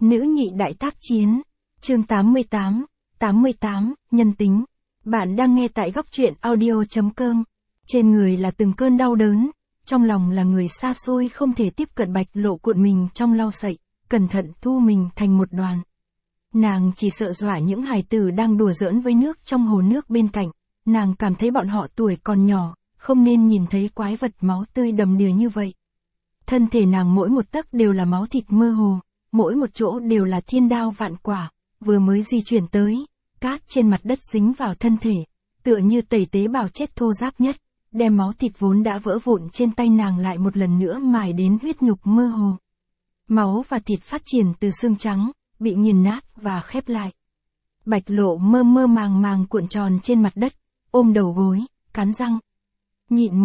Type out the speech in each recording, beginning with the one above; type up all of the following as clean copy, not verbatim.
Nữ nhị đại tác chiến. Chương 88, nhân tính. Bạn đang nghe tại góc truyện audio.com. Trên người là từng cơn đau đớn, trong lòng là người xa xôi không thể tiếp cận Bạch Lộ cuộn mình trong lau sậy, cẩn thận thu mình thành một đoàn. Nàng chỉ sợ dọa những hài tử đang đùa giỡn với nước trong hồ nước bên cạnh, nàng cảm thấy bọn họ tuổi còn nhỏ, không nên nhìn thấy quái vật máu tươi đầm đìa như vậy. Thân thể nàng mỗi một tấc đều là máu thịt mơ hồ, mỗi một chỗ đều là thiên đao vạn quả, vừa mới di chuyển tới, cát trên mặt đất dính vào thân thể, tựa như tẩy tế bào chết thô ráp nhất, đem máu thịt vốn đã vỡ vụn trên tay nàng lại một lần nữa mài đến huyết nhục mơ hồ. Máu và thịt phát triển từ xương trắng, bị nghiền nát và khép lại. Bạch Lộ mơ mơ màng màng cuộn tròn trên mặt đất, ôm đầu gối, cắn răng. Nhịn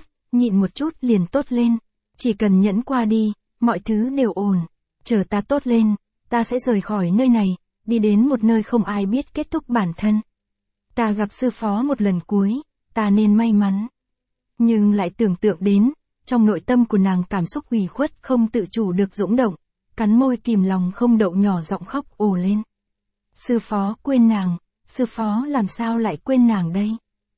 một chút liền tốt lên, chỉ cần nhẫn qua đi, mọi thứ đều ổn. Chờ ta tốt lên, ta sẽ rời khỏi nơi này, đi đến một nơi không ai biết kết thúc bản thân. Ta gặp sư phó một lần cuối, ta nên may mắn. Nhưng lại tưởng tượng đến, trong nội tâm của nàng cảm xúc ủy khuất không tự chủ được dũng động, cắn môi kìm lòng không đậu nhỏ giọng khóc ồ lên. Sư phó quên nàng, sư phó làm sao lại quên nàng đây?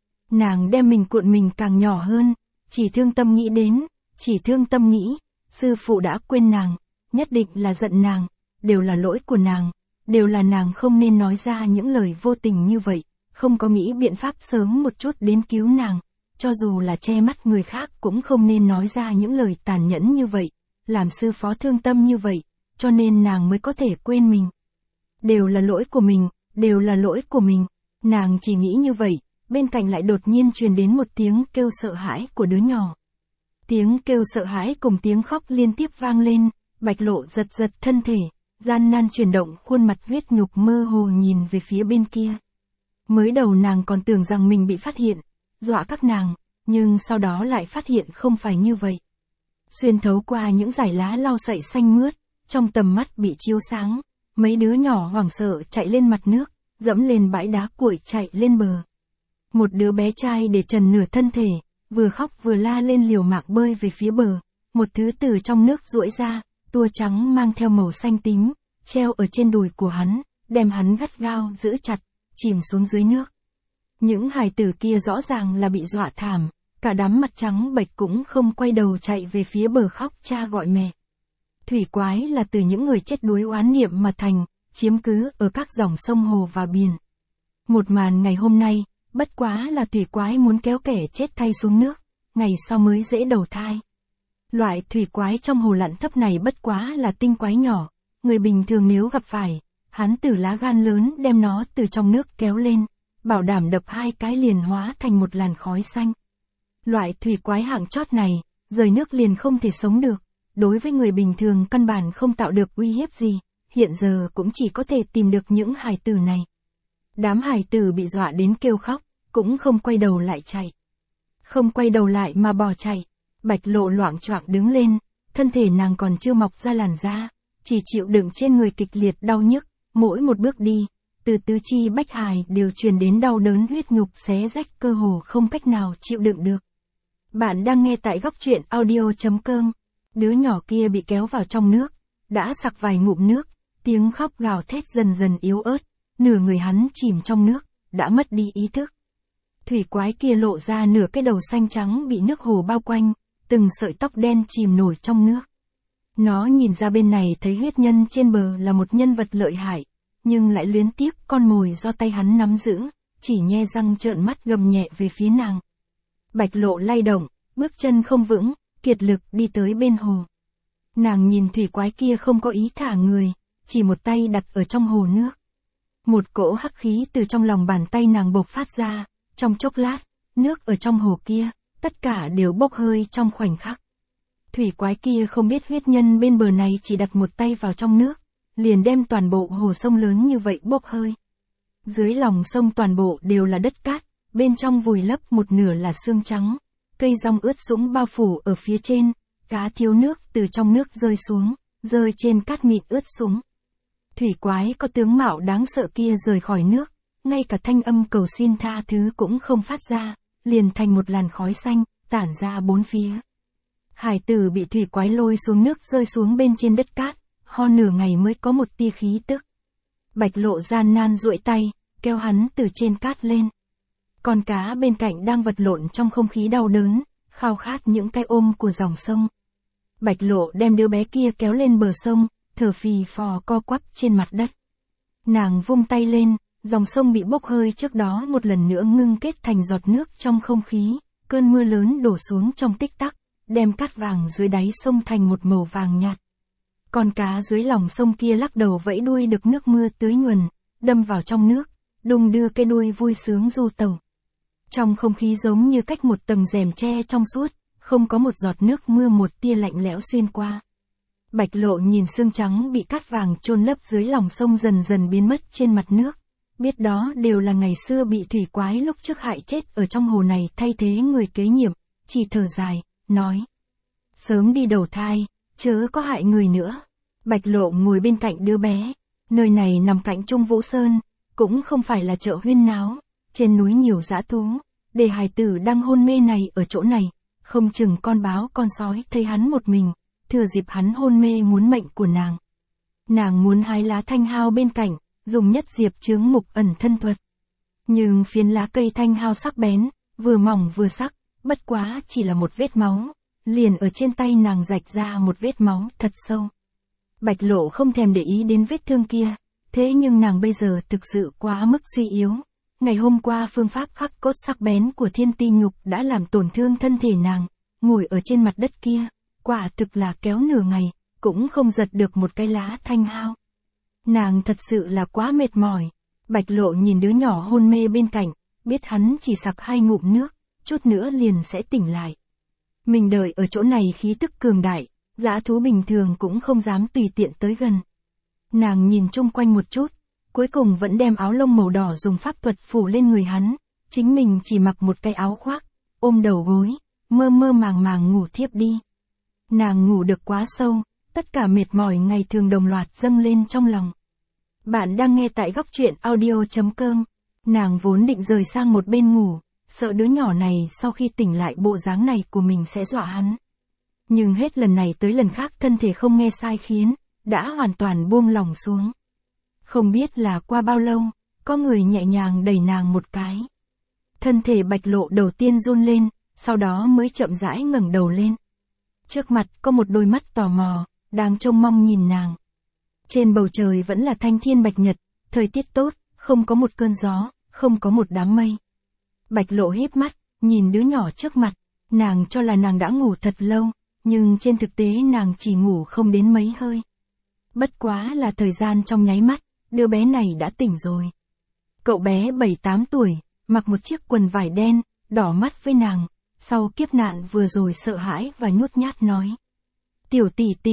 Nàng đem mình cuộn mình càng nhỏ hơn, chỉ thương tâm nghĩ đến, chỉ thương tâm nghĩ, sư phụ đã quên nàng, nhất định là giận nàng, đều là lỗi của nàng, đều là nàng không nên nói ra những lời vô tình như vậy, không có nghĩ biện pháp sớm một chút đến cứu nàng, cho dù là che mắt người khác cũng không nên nói ra những lời tàn nhẫn như vậy, làm sư phó thương tâm như vậy, cho nên nàng mới có thể quên mình. Đều là lỗi của mình, đều là lỗi của mình, nàng chỉ nghĩ như vậy, bên cạnh lại đột nhiên truyền đến một tiếng kêu sợ hãi của đứa nhỏ. Tiếng kêu sợ hãi cùng tiếng khóc liên tiếp vang lên, Bạch Lộ giật thân thể, gian nan chuyển động khuôn mặt huyết nhục mơ hồ nhìn về phía bên kia. Mới đầu nàng còn tưởng rằng mình bị phát hiện, dọa các nàng, nhưng sau đó lại phát hiện không phải như vậy. Xuyên thấu qua những dải lá lau sậy xanh mướt, trong tầm mắt bị chiếu sáng, mấy đứa nhỏ hoảng sợ chạy lên mặt nước, dẫm lên bãi đá cuội chạy lên bờ. Một đứa bé trai để trần nửa thân thể, vừa khóc vừa la lên liều mạng bơi về phía bờ, một thứ từ trong nước duỗi ra, tua trắng mang theo màu xanh tím, treo ở trên đùi của hắn, đem hắn gắt gao giữ chặt, chìm xuống dưới nước. Những hài tử kia rõ ràng là bị dọa thảm, cả đám mặt trắng bệch cũng không quay đầu chạy về phía bờ khóc cha gọi mẹ. Thủy quái là từ những người chết đuối oán niệm mà thành, chiếm cứ ở các dòng sông hồ và biển. Một màn ngày hôm nay, bất quá là thủy quái muốn kéo kẻ chết thay xuống nước, ngày sau mới dễ đầu thai. Loại thủy quái trong hồ lặn thấp này bất quá là tinh quái nhỏ, người bình thường nếu gặp phải, hắn tử lá gan lớn đem nó từ trong nước kéo lên, bảo đảm đập 2 cái liền hóa thành một làn khói xanh. Loại thủy quái hạng chót này, rời nước liền không thể sống được, đối với người bình thường căn bản không tạo được uy hiếp gì, hiện giờ cũng chỉ có thể tìm được những hài tử này. Đám hài tử bị dọa đến kêu khóc, cũng không quay đầu lại chạy. Không quay đầu lại mà bỏ chạy, Bạch Lộ loạng choạng đứng lên, thân thể nàng còn chưa mọc ra làn da, chỉ chịu đựng trên người kịch liệt đau nhức, mỗi một bước đi, từ tứ chi bách hài đều truyền đến đau đớn huyết nhục xé rách cơ hồ không cách nào chịu đựng được. Bạn đang nghe tại góc truyện audio.com. Đứa nhỏ kia bị kéo vào trong nước, đã sặc vài ngụm nước, tiếng khóc gào thét dần dần yếu ớt, nửa người hắn chìm trong nước, đã mất đi ý thức. Thủy quái kia lộ ra nửa cái đầu xanh trắng bị nước hồ bao quanh, từng sợi tóc đen chìm nổi trong nước. Nó nhìn ra bên này thấy huyết nhân trên bờ là một nhân vật lợi hại, nhưng lại luyến tiếc con mồi do tay hắn nắm giữ, chỉ nhe răng trợn mắt gầm nhẹ về phía nàng. Bạch Lộ lay động, bước chân không vững, kiệt lực đi tới bên hồ. Nàng nhìn thủy quái kia không có ý thả người, chỉ một tay đặt ở trong hồ nước. Một cỗ hắc khí từ trong lòng bàn tay nàng bộc phát ra, trong chốc lát, nước ở trong hồ kia, tất cả đều bốc hơi trong khoảnh khắc. Thủy quái kia không biết huyết nhân bên bờ này chỉ đặt một tay vào trong nước, liền đem toàn bộ hồ sông lớn như vậy bốc hơi. Dưới lòng sông toàn bộ đều là đất cát, bên trong vùi lấp một nửa là xương trắng, cây rong ướt sũng bao phủ ở phía trên, cá thiếu nước từ trong nước rơi xuống, rơi trên cát mịn ướt sũng. Thủy quái có tướng mạo đáng sợ kia rời khỏi nước, ngay cả thanh âm cầu xin tha thứ cũng không phát ra, liền thành một làn khói xanh, tản ra bốn phía. Hải tử bị thủy quái lôi xuống nước rơi xuống bên trên đất cát, ho nửa ngày mới có một tia khí tức. Bạch Lộ gian nan duỗi tay, kéo hắn từ trên cát lên. Con cá bên cạnh đang vật lộn trong không khí đau đớn, khao khát những cái ôm của dòng sông. Bạch Lộ đem đứa bé kia kéo lên bờ sông, thở phì phò co quắp trên mặt đất. Nàng vung tay lên, dòng sông bị bốc hơi trước đó một lần nữa ngưng kết thành giọt nước trong không khí, cơn mưa lớn đổ xuống trong tích tắc, đem cát vàng dưới đáy sông thành một màu vàng nhạt. Con cá dưới lòng sông kia lắc đầu vẫy đuôi được nước mưa tưới nhuần, đâm vào trong nước, đung đưa cái đuôi vui sướng du tẩu. Trong không khí giống như cách một tầng rèm tre trong suốt, không có một giọt nước mưa một tia lạnh lẽo xuyên qua. Bạch Lộ nhìn xương trắng bị cát vàng chôn lấp dưới lòng sông dần dần biến mất trên mặt nước. Biết đó đều là ngày xưa bị thủy quái lúc trước hại chết ở trong hồ này thay thế người kế nhiệm, chỉ thở dài, nói. Sớm đi đầu thai, chớ có hại người nữa. Bạch Lộ ngồi bên cạnh đứa bé. Nơi này nằm cạnh Trung Vũ Sơn, cũng không phải là chợ huyên náo. Trên núi nhiều dã thú, để hài tử đang hôn mê này ở chỗ này, không chừng con báo con sói thấy hắn một mình, thừa dịp hắn hôn mê muốn mệnh của nàng. Nàng muốn hái lá thanh hao bên cạnh, dùng nhất diệp chướng mục ẩn thân thuật. Nhưng phiến lá cây thanh hao sắc bén, vừa mỏng vừa sắc, bất quá chỉ là một vết máu, liền ở trên tay nàng rạch ra một vết máu thật sâu. Bạch Lộ không thèm để ý đến vết thương kia, thế nhưng nàng bây giờ thực sự quá mức suy yếu. Ngày hôm qua phương pháp khắc cốt sắc bén của thiên ti nhục đã làm tổn thương thân thể nàng, ngồi ở trên mặt đất kia, quả thực là kéo nửa ngày, cũng không giật được một cái lá thanh hao. Nàng thật sự là quá mệt mỏi. Bạch Lộ nhìn đứa nhỏ hôn mê bên cạnh, biết hắn chỉ sặc 2 ngụm nước, chút nữa liền sẽ tỉnh lại. Mình đợi ở chỗ này khí tức cường đại, dã thú bình thường cũng không dám tùy tiện tới gần. Nàng nhìn chung quanh một chút, cuối cùng vẫn đem áo lông màu đỏ dùng pháp thuật phủ lên người hắn, chính mình chỉ mặc một cái áo khoác, ôm đầu gối, mơ mơ màng màng ngủ thiếp đi. Nàng ngủ được quá sâu, tất cả mệt mỏi ngày thường đồng loạt dâng lên trong lòng. Bạn đang nghe tại góc truyện audio.com. Nàng vốn định rời sang một bên ngủ, sợ đứa nhỏ này sau khi tỉnh lại bộ dáng này của mình sẽ dọa hắn. Nhưng hết lần này tới lần khác thân thể không nghe sai khiến, đã hoàn toàn buông lỏng xuống. Không biết là qua bao lâu, có người nhẹ nhàng đẩy nàng một cái. Thân thể Bạch Lộ đầu tiên run lên, sau đó mới chậm rãi ngẩng đầu lên. Trước mặt có một đôi mắt tò mò, đang trông mong nhìn nàng. Trên bầu trời vẫn là thanh thiên bạch nhật, thời tiết tốt, không có một cơn gió, không có một đám mây. Bạch Lộ híp mắt, nhìn đứa nhỏ trước mặt, nàng cho là nàng đã ngủ thật lâu, nhưng trên thực tế nàng chỉ ngủ không đến mấy hơi. Bất quá là thời gian trong nháy mắt, đứa bé này đã tỉnh rồi. Cậu bé 7-8 tuổi, mặc một chiếc quần vải đen, đỏ mắt với nàng, sau kiếp nạn vừa rồi sợ hãi và nhút nhát nói. Tiểu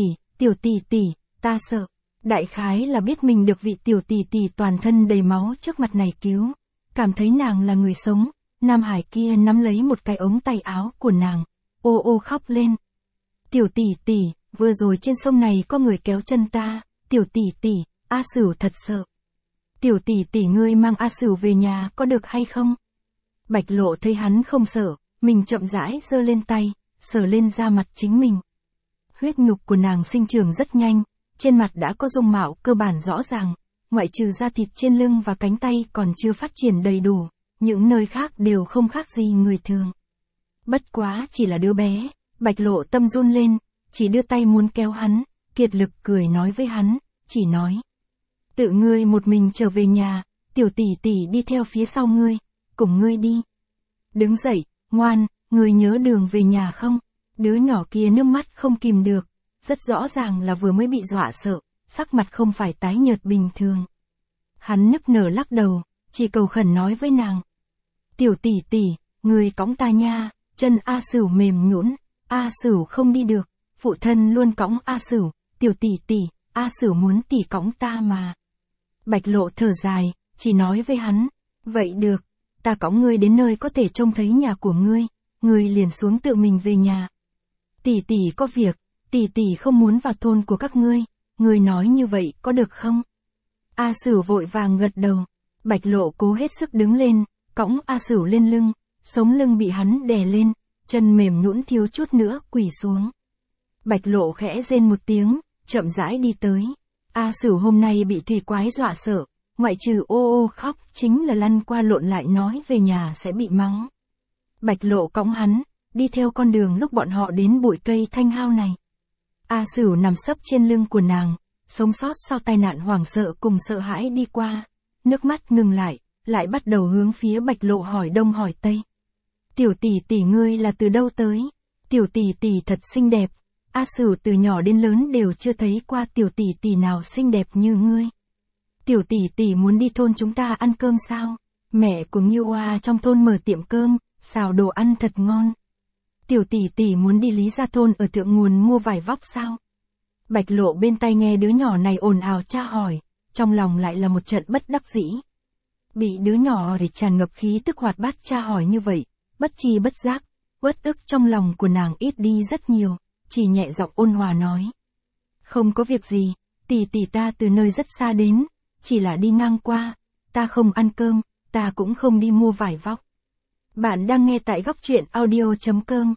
tỷ tỷ, ta sợ. Đại khái là biết mình được vị tiểu tỷ tỷ toàn thân đầy máu trước mặt này cứu, cảm thấy nàng là người sống, Nam Hải kia nắm lấy một cái ống tay áo của nàng, ô ô khóc lên. Tiểu tỷ, vừa rồi trên sông này có người kéo chân ta, tiểu tỷ, A Sửu thật sợ. Tiểu tỷ ngươi mang A Sửu về nhà có được hay không? Bạch Lộ thấy hắn không sợ, mình chậm rãi giơ lên tay, sờ lên da mặt chính mình. Huyết nhục của nàng sinh trưởng rất nhanh, trên mặt đã có dung mạo cơ bản rõ ràng, ngoại trừ da thịt trên lưng và cánh tay còn chưa phát triển đầy đủ, những nơi khác đều không khác gì người thường. Bất quá chỉ là đứa bé, Bạch Lộ tâm run lên, chỉ đưa tay muốn kéo hắn, kiệt lực cười nói với hắn, chỉ nói. Tự ngươi một mình trở về nhà, tiểu tỷ đi theo phía sau ngươi, cùng ngươi đi. Đứng dậy, ngoan, ngươi nhớ đường về nhà không? Đứa nhỏ kia nước mắt không kìm được, rất rõ ràng là vừa mới bị dọa sợ, sắc mặt không phải tái nhợt bình thường. Hắn nức nở lắc đầu, chỉ cầu khẩn nói với nàng. Tiểu tỷ, ngươi cõng ta nha, chân A Sửu mềm nhũn, A Sửu không đi được, phụ thân luôn cõng A Sửu, tiểu tỷ, A Sửu muốn tỷ cõng ta mà. Bạch Lộ thở dài, chỉ nói với hắn, vậy được, ta cõng ngươi đến nơi có thể trông thấy nhà của ngươi liền xuống tự mình về nhà. Tỷ có việc, tỷ không muốn vào thôn của các ngươi nói như vậy có được không? A Sửu vội vàng gật đầu, Bạch Lộ cố hết sức đứng lên, cõng A Sửu lên lưng, sống lưng bị hắn đè lên, chân mềm nhũn thiếu chút nữa quỳ xuống. Bạch Lộ khẽ rên một tiếng, chậm rãi đi tới. A Sửu hôm nay bị thủy quái dọa sợ, ngoại trừ ô ô khóc chính là lăn qua lộn lại nói về nhà sẽ bị mắng. Bạch Lộ cõng hắn, đi theo con đường lúc bọn họ đến bụi cây thanh hao này. A Sửu nằm sấp trên lưng của nàng, sống sót sau tai nạn hoảng sợ cùng sợ hãi đi qua, nước mắt ngừng lại bắt đầu hướng phía Bạch Lộ hỏi đông hỏi tây. Tiểu tỷ tỷ ngươi là từ đâu tới? Tiểu tỷ tỷ thật xinh đẹp, A Sửu từ nhỏ đến lớn đều chưa thấy qua tiểu tỷ tỷ nào xinh đẹp như ngươi. Tiểu tỷ tỷ muốn đi thôn chúng ta ăn cơm sao? Mẹ của Ngưu Oa trong thôn mở tiệm cơm, xào đồ ăn thật ngon. Tiểu tỷ tỷ muốn đi Lý Gia thôn ở thượng nguồn mua vải vóc sao? Bạch Lộ bên tai nghe đứa nhỏ này ồn ào tra hỏi, trong lòng lại là một trận bất đắc dĩ. Bị đứa nhỏ để tràn ngập khí tức hoạt bát tra hỏi như vậy, bất tri bất giác, uất ức trong lòng của nàng ít đi rất nhiều, chỉ nhẹ giọng ôn hòa nói. Không có việc gì, tỷ tỷ ta từ nơi rất xa đến, chỉ là đi ngang qua, ta không ăn cơm, ta cũng không đi mua vải vóc. Bạn đang nghe tại góc truyện audio.com.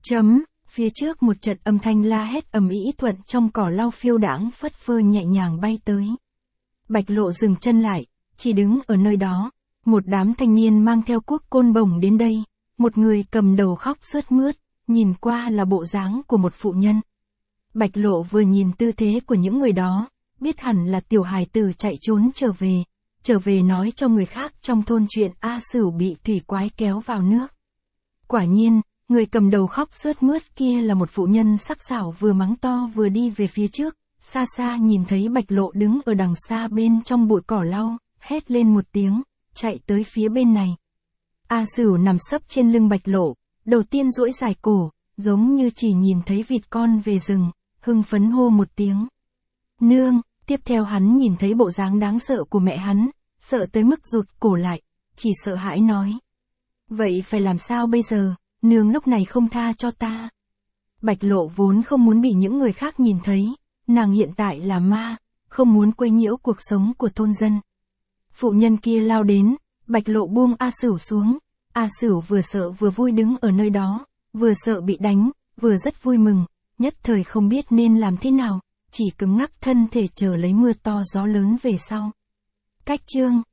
Phía trước một trận âm thanh la hét ầm ĩ thuận trong cỏ lau phiêu đãng phất phơ nhẹ nhàng bay tới. Bạch Lộ dừng chân lại, chỉ đứng ở nơi đó, một đám thanh niên mang theo cuốc côn bổng đến đây, một người cầm đầu khóc sướt mướt, nhìn qua là bộ dáng của một phụ nhân. Bạch Lộ vừa nhìn tư thế của những người đó, biết hẳn là tiểu hài tử chạy trốn trở về nói cho người khác trong thôn chuyện A Sửu bị thủy quái kéo vào nước. Quả nhiên, người cầm đầu khóc sướt mướt kia là một phụ nhân sắc sảo vừa mắng to vừa đi về phía trước, xa xa nhìn thấy Bạch Lộ đứng ở đằng xa bên trong bụi cỏ lau, hét lên một tiếng, chạy tới phía bên này. A Sửu nằm sấp trên lưng Bạch Lộ, đầu tiên duỗi dài cổ, giống như chỉ nhìn thấy vịt con về rừng, hưng phấn hô một tiếng. Nương, tiếp theo hắn nhìn thấy bộ dáng đáng sợ của mẹ hắn, sợ tới mức rụt cổ lại, chỉ sợ hãi nói. Vậy phải làm sao bây giờ, nương lúc này không tha cho ta. Bạch Lộ vốn không muốn bị những người khác nhìn thấy, nàng hiện tại là ma, không muốn quấy nhiễu cuộc sống của thôn dân. Phụ nhân kia lao đến, Bạch Lộ buông A Sửu xuống, A Sửu vừa sợ vừa vui đứng ở nơi đó, vừa sợ bị đánh, vừa rất vui mừng, nhất thời không biết nên làm thế nào, chỉ cứng ngắc thân thể chờ lấy mưa to gió lớn về sau. Cách chương